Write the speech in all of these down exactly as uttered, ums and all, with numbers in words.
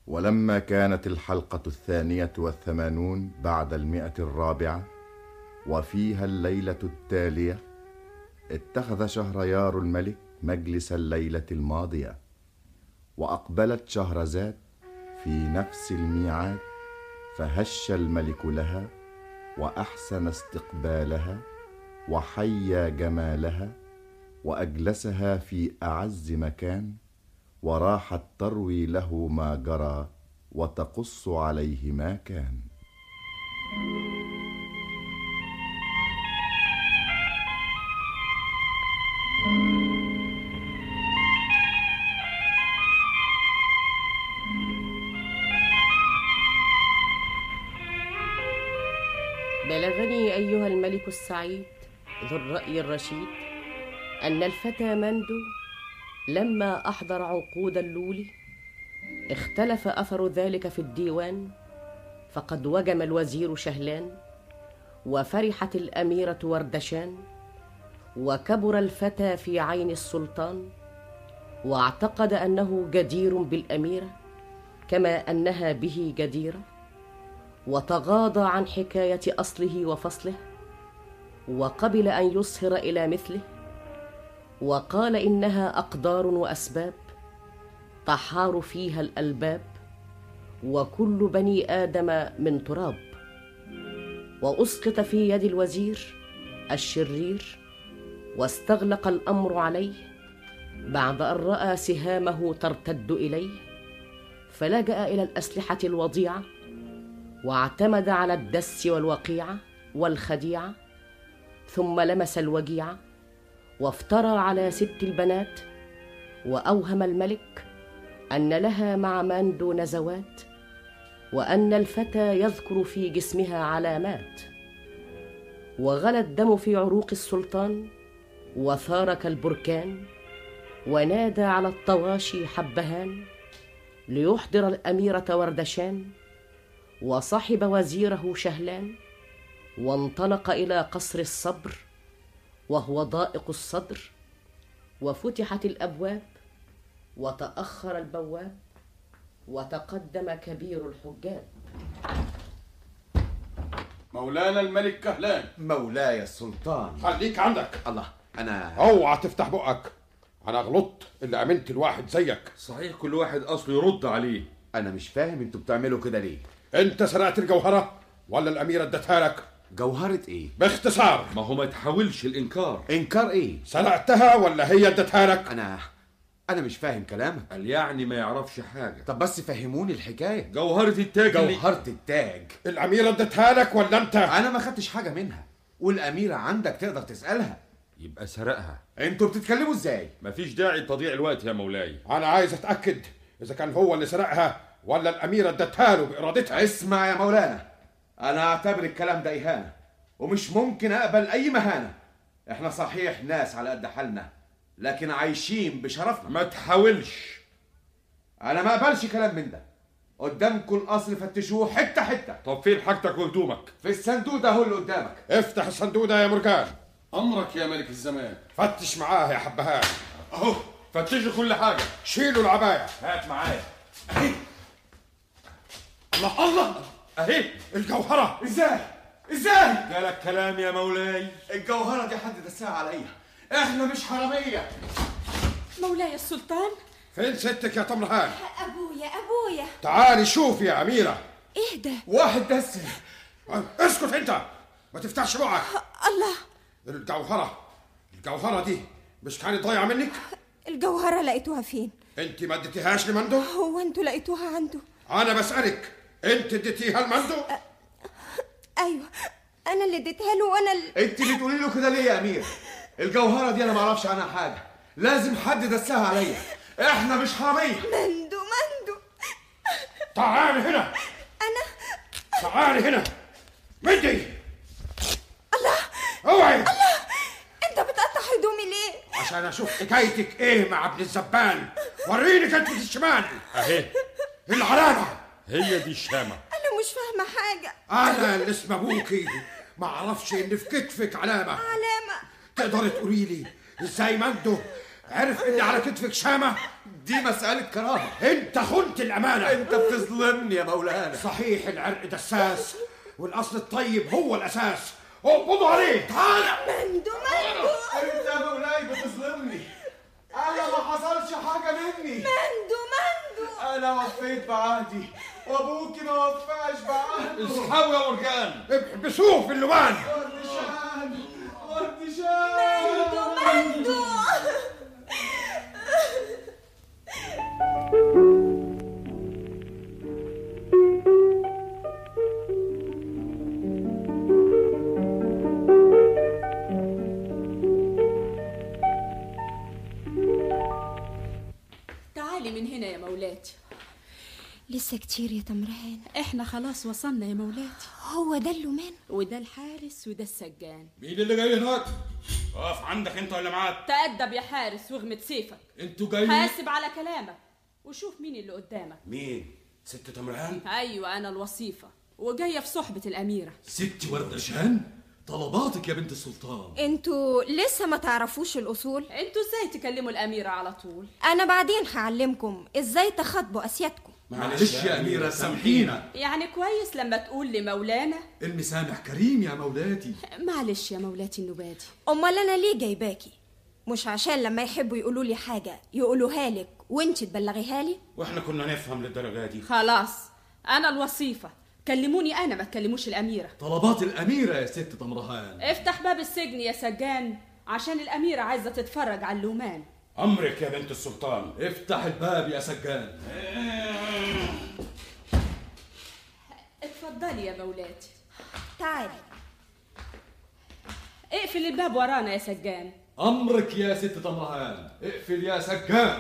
ولما كانت الحلقة الثانية والثمانون بعد المئة الرابعة وفيها الليلة التالية، اتخذ شهريار الملك مجلس الليلة الماضية، وأقبلت شهرزاد في نفس الميعاد، فهش الملك لها وأحسن استقبالها وحيا جمالها وأجلسها في أعز مكان، وراحت تروي له ما جرى وتقص عليه ما كان. بلغني أيها الملك السعيد ذو الرأي الرشيد أن الفتى مندو لما أحضر عقود اللول اختلف أثر ذلك في الديوان، فقد وجم الوزير شهلان وفرحت الأميرة وردشان، وكبر الفتى في عين السلطان، واعتقد أنه جدير بالأميرة كما أنها به جديرة، وتغاضى عن حكاية أصله وفصله، وقبل أن يصهر إلى مثله، وقال إنها أقدار وأسباب تحار فيها الألباب، وكل بني آدم من تراب. وأسقط في يد الوزير الشرير، واستغلق الأمر عليه بعد أن رأى سهامه ترتد إليه، فلجأ إلى الأسلحة الوضيعة، واعتمد على الدس والوقيعة والخديعة، ثم لمس الوجيعة وافترى على ست البنات، وأوهم الملك أن لها مع ماندو نزوات، وأن الفتى يذكر في جسمها علامات. وغلى الدم في عروق السلطان وثار كالبركان، ونادى على الطواشي حبهان ليحضر الأميرة وردشان، وصحب وزيره شهلان، وانطلق إلى قصر الصبر وهو ضائق الصدر، وفتحت الأبواب وتأخر البواب، وتقدم كبير الحجاب. مولانا الملك كهلان. مولاي السلطان. خليك عندك. الله، أنا اوعى تفتح بقك، أنا غلطت اللي أمنت الواحد زيك. صحيح، كل واحد أصله يرد عليه. أنا مش فاهم انتوا بتعملوا كده ليه؟ أنت سرقت الجوهرة ولا الأميرة ادتها لك؟ جوهرة إيه؟ باختصار، ما هو ما تحاولش الإنكار. إنكار إيه؟ سرقتها ولا هي ادتها لك؟ أنا أنا مش فاهم كلامك. قال يعني ما يعرفش حاجة. طب بس فهموني الحكاية. جوهرة التاج اللي... جوهرة التاج الأميرة ادتها لك ولا أنت؟ أنا ما خدتش حاجة منها، والأميرة عندك تقدر تسألها. يبقى سرقها. انتوا بتتكلموا ازاي؟ مفيش داعي لتضييع الوقت يا مولاي. أنا عايز أتأكد إذا كان هو اللي سرقها ولا الأميرة ادتها له بإرادتها. اسمع يا مولانا، أنا أعتبر الكلام ده إهانة، ومش ممكن أقبل أي مهانة. إحنا صحيح ناس على قد حالنا، لكن عايشين بشرفنا. ما تحاولش. أنا ما أقبلش كلام من ده. قدامكم القصر فتشوه حتة حتة. طب فين حاجتك وهدومك؟ في الصندوق ده هو اللي قدامك. افتح الصندوق ده يا مرجان. أمرك يا ملك الزمان. فتش معاه يا حبهان. أهو فتشوا كل حاجة. شيلوا العباية. هات معايا. أهي. الله الله، أهي الجوهرة. إزاي؟ إزاي؟ جالك كلام يا مولاي؟ الجوهرة دي حد دسها عليا، إحنا مش حرامية. مولاي السلطان. فين ستك يا طمرهان؟ أبويا أبويا. تعالي شوف يا أميرة. اهدى. واحد دس. اسكت أنت، ما تفتحش بقك. الله، الجوهرة الجوهرة دي مش كانت ضايعة منك؟ الجوهرة لقيتوها فين؟ أنت ما اديتيهاش لمندو؟ هو انتوا لقيتوها عنده؟ أنا بسألك، أنت اديتيها لمندو؟ أ... أيوة، أنا اللي اديتها له. وأنا اللي... أنت بتقولي له كده ليه يا أمير؟ الجوهرة دي أنا ما أعرفش عنها حاجة، لازم حد دسها عليا، إحنا مش حرامية. مندو مندو. تعالي هنا. أنا تعالي هنا. مندي. الله. اوعي. الله، أنت بتقطع هدومي ليه؟ عشان أشوف حكايتك إيه مع ابن الزبان. وريني كتفك الشمال. أهي العلامة. هي دي الشامة. أنا مش فاهمة حاجة. أنا اللي اسم أبوكي ما أعرفش إن في كتفك علامة. علامة. تقدري تقولي لي إزاي مندو عرف إني على كتفك شامة؟ دي مسألة كرامة. أنت خنت الأمانة. أنت بتظلمني يا مولانا. صحيح العرق دساس والأصل الطيب هو الأساس. اقبضوا عليه. تعال. مندو مندو أنت يا مولاي بتظلمني. أنا ما حصلش حاجة مني. مندو مندو أنا وفيت بعهدي وأبوكي ما وفاش بعهده. اسحبوا يا مرجان. احبسوه في اللبان. وردشان وردشان. مندو مندو تعالي من هنا يا مولاتي. لسه كتير يا تمرهان. احنا خلاص وصلنا يا مولاتي. هو ده اللومان وده الحارس وده السجان. مين اللي جاي هناك؟ اقف عندك انت ولا معاك؟ تأدب يا حارس واغمد سيفك. انتوا جايين؟ حاسب على كلامك وشوف مين اللي قدامك. مين؟ ست تمرهان؟ ايوه انا الوصيفة وجاية في صحبة الأميرة. ست وردشان، طلباتك يا بنت السلطان. انتوا لسه ما تعرفوش الأصول. انتوا ازاي تكلموا الأميرة على طول؟ أنا بعدين هعلمكم ازاي تخاطبوا أسيادكم. معلش يا أميرة سامحينا. يعني كويس لما تقول لمولانا المسامح كريم يا مولاتي. معلش يا مولاتي النبادي. أمال أنا ليه جايباكي؟ مش عشان لما يحبوا يقولوا لي حاجة يقولوها لك وانت تبلغيها لي؟ واحنا كنا نفهم للدرجة دي؟ خلاص أنا الوصيفة، كلموني أنا ما تكلموش الأميرة. طلبات الأميرة يا ست تمرهان. افتح باب السجن يا سجان عشان الأميرة عايزة تتفرج على اللومان. أمرك يا بنت السلطان. افتح الباب يا سجان. اتفضلي يا مولاتي. تعالي. اقفل الباب ورانا يا سجان. أمرك يا ست تمرهان. اقفل يا سجان.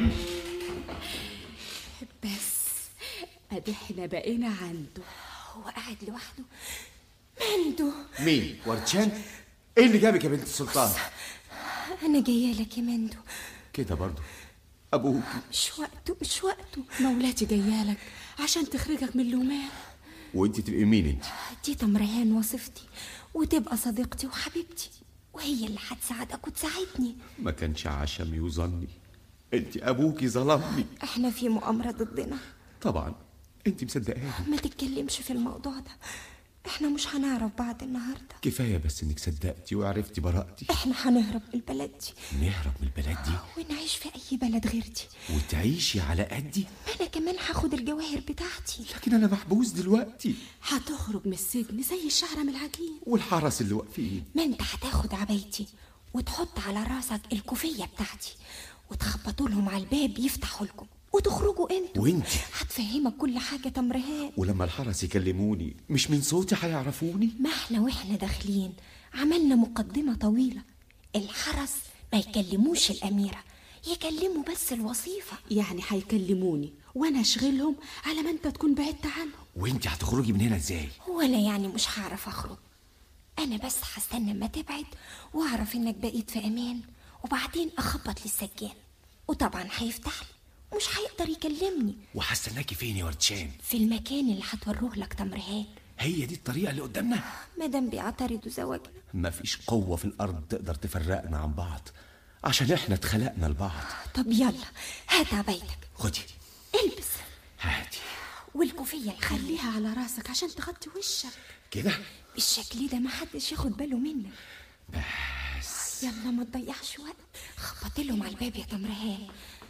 بس ادي احنا بقينا عنده. هو قاعد لوحده. مندو. مين؟ وردشان؟ ايه اللي جابك يا بنت السلطان؟ أنا جاية لك يا مندو. كده برضو أبوك؟ مش وقته مش وقته. مولاتي جايالك عشان تخرجك من اللومان. وانت تبقي مين انت؟ دي تمرهان وصفتي وتبقى صديقتي وحبيبتي وهي اللي هتساعدك وتساعدني. ما كانش عشمي وظني، انت ابوكي ظلمني. احنا في مؤامرة ضدنا. طبعا انت مصدقاني. ما تتكلمش في الموضوع ده، احنا مش هنعرف بعد النهارده. كفايه بس انك صدقتي وعرفتي براءتي. احنا هنهرب من البلد دي. نهرب من البلد دي ونعيش في اي بلد غير دي. وتعيشي على قدي؟ ما انا كمان هاخد الجواهر بتاعتي. لكن انا محبوس دلوقتي. هتخرج من السجن زي الشعرة من العجين. والحرس اللي واقفين. ما انت هتاخد عبايتي وتحط على راسك الكوفية بتاعتي وتخبطوا لهم على الباب يفتحوا لكم وتخرجوا انتوا. وانتي هتفهمك كل حاجة تمرهان. ولما الحرس يكلموني مش من صوتي هيعرفوني؟ ما احنا واحنا داخلين عملنا مقدمة طويلة. الحرس ما يكلموش الأميرة، يكلموا بس الوصيفة. يعني هيكلموني وانا اشغلهم على ما انت تكون بعدت عنهم. وانتي هتخرجي من هنا ازاي؟ ولا يعني مش هعرف اخرج. انا بس هستنى ما تبعد واعرف انك بقيت في امان وبعدين اخبط للسجان وطبعا هيفتح لي ومش هيقدر يكلمني. وهستناكي فين يا وردشان؟ في المكان اللي هتوروه لك تمرهان. هي دي الطريقة اللي قدامنا؟ مادام بيعترضوا زواجنا. مفيش قوة في الأرض تقدر تفرقنا عن بعض عشان احنا اتخلقنا لبعض. طب يلا هات عبايتك. خدي. البس. هاتي. والكوفية خليها على راسك عشان تغطي وشك كده. بالشكل ده محدش ياخد باله منك. بس يلا ما تضيعش وقت. خبط لهم على الباب يا تمرهان.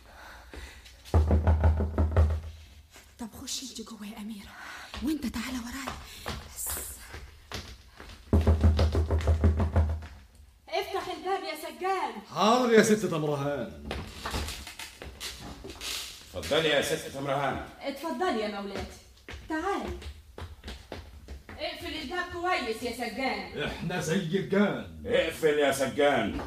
طب خشي انت جوه يا أميرة وانت تعالى ورايا. بس افتح الباب يا سجان. حاضر يا ست تمرهان. اتفضلي يا ست تمرهان. اتفضلي يا مولاتي. تعالي اقفل الباب كويس يا سجان. احنا زي الجان. اقفل يا سجان.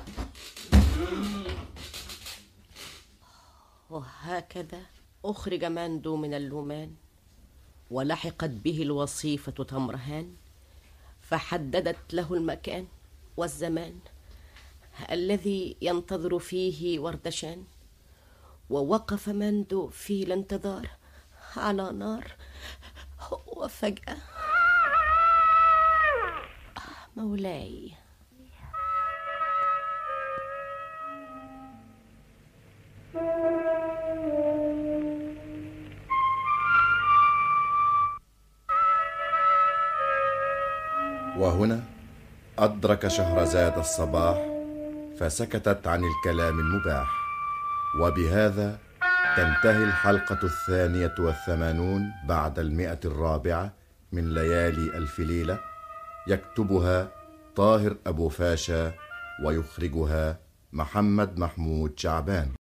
وهكذا أخرج مندو من اللومان ولحقت به الوصيفة تمرهان فحددت له المكان والزمان الذي ينتظر فيه وردشان. ووقف مندو في الانتظار على نار وفجأة مولاي وهنا أدرك شهرزاد الصباح فسكتت عن الكلام المباح. وبهذا تنتهي الحلقة الثانية والثمانون بعد المئة الرابعة من ليالي ألف ليلة. يكتبها طاهر أبو فاشا ويخرجها محمد محمود شعبان.